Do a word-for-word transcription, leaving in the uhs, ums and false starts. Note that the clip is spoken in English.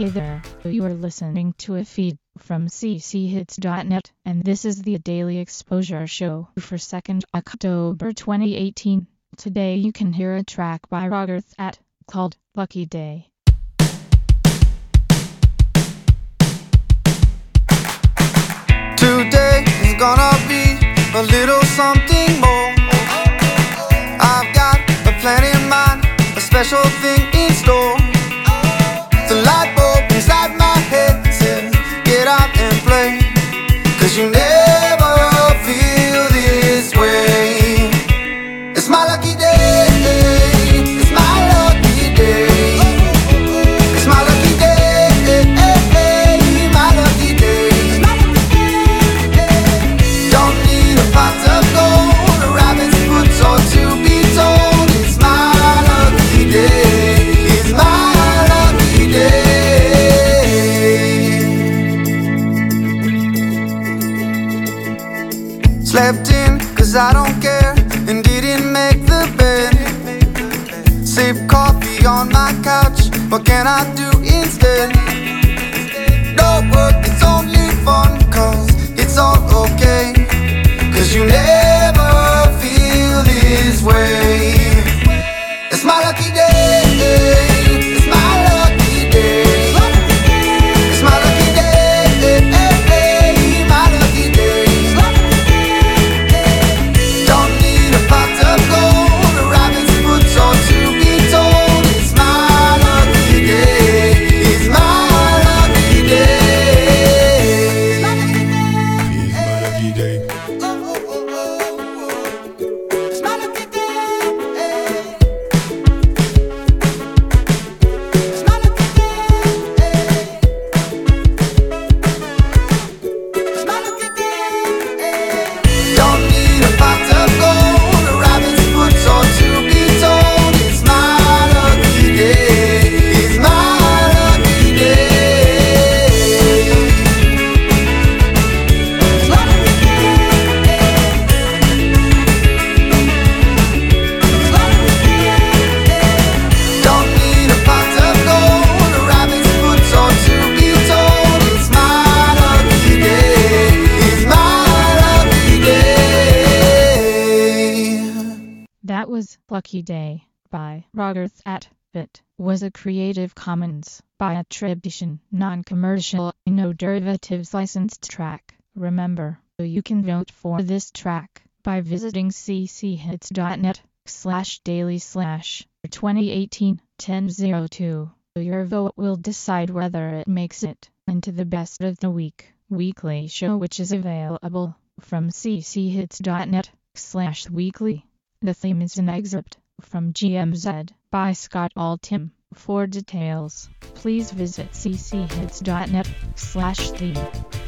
Hey there, you are listening to a feed from c c hits dot net, and this is the Daily Exposure Show for second October twenty eighteen. Today you can hear a track by Rogerth at, called Lucky Day. Today is gonna be a little something more. I've got a plan in mind, a special thing in store. The light bulb inside my head says, get out and play, 'cause you never feel this way. It's my lucky day, it's my lucky day, it's my lucky day, my lucky day. Don't need a pot of gold, a rabbit's foot or to be told. It's my lucky day, it's my lucky day. Slept in 'cause I don't care, and didn't make the bed. Sip coffee on my couch, what can I do instead? No work, it's only fun, 'cause it's all okay, 'cause you never feel this way. It's my lucky day, it's my lucky day, it's my lucky day, my lucky day. Don't need a pot of gold, a rabbit's foot or to be told. It's my lucky day, it's my lucky day. It's my lucky day. It's my lucky day. It's my lucky day. It's my lucky day. Don't need a pot of gold, a rabbit's foot or to be told. It's my lucky day, it's my lucky day. It's my lucky day. It's my lucky day. Don't need a pot of gold, a rabbit's foot or to be told. It's my lucky day, it's my lucky day. That was Lucky Day by Rogerth at Bit, was a Creative Commons by attribution, non-commercial, no derivatives licensed track. Remember, you can vote for this track by visiting c c hits dot net slash daily slash twenty eighteen ten oh two. Your vote will decide whether it makes it into the best of the week weekly show, which is available from c c hits dot net slash weekly. The theme is an excerpt from G M Z by Scott Altham. For details, please visit c c hits dot net slash theme.